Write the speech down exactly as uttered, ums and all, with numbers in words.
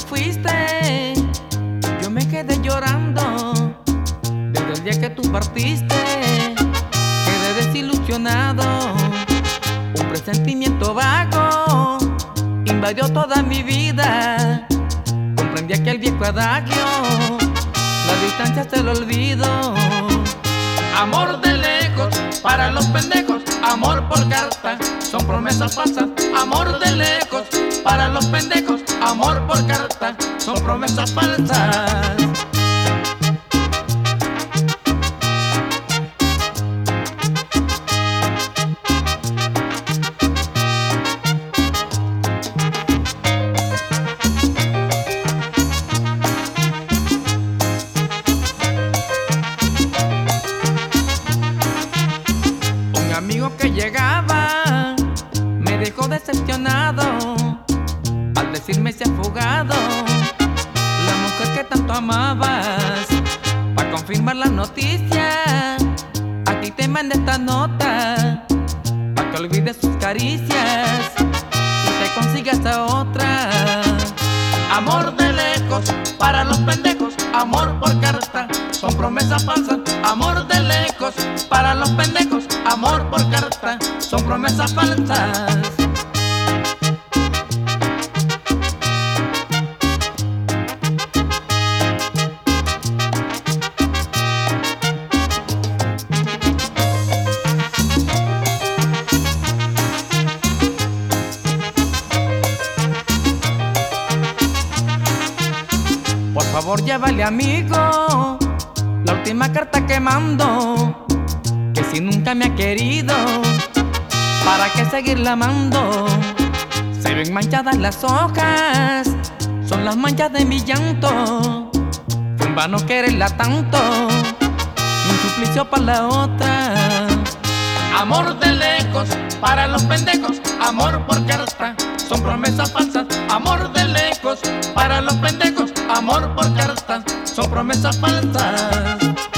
fuiste, yo me quedé llorando. Desde el día que tú partiste, quedé desilusionado. Un presentimiento vago invadió toda mi vida. Comprendí aquel viejo adagio, la distancia es el olvido. Amor de lejos para los pendejos, amor por carta, son promesas falsas. Amor de lejos para los pendejos, amor por carta, son promesas falsas. Amigo que llegaba me dejó decepcionado al decirme se ha fugado la mujer que tanto amabas. Para confirmar la noticia, aquí te mandé esta nota, para que olvides sus caricias y te consigas a otra. Amor de lejos para los pendejos, amor por carta, son promesas falsas. Amor de lejos para los pendejos, amor por carta, son promesas falsas. Por favor llévale, amigo, la última carta que mando, que si nunca me ha querido, ¿para qué seguirla amando? Se ven manchadas las hojas, son las manchas de mi llanto. Fue en vano quererla tanto, un suplicio para la otra. Amor de lejos para los pendejos, amor por carta, son promesas falsas. Amor de lejos para los pendejos, amor por carta, son promesas falsas.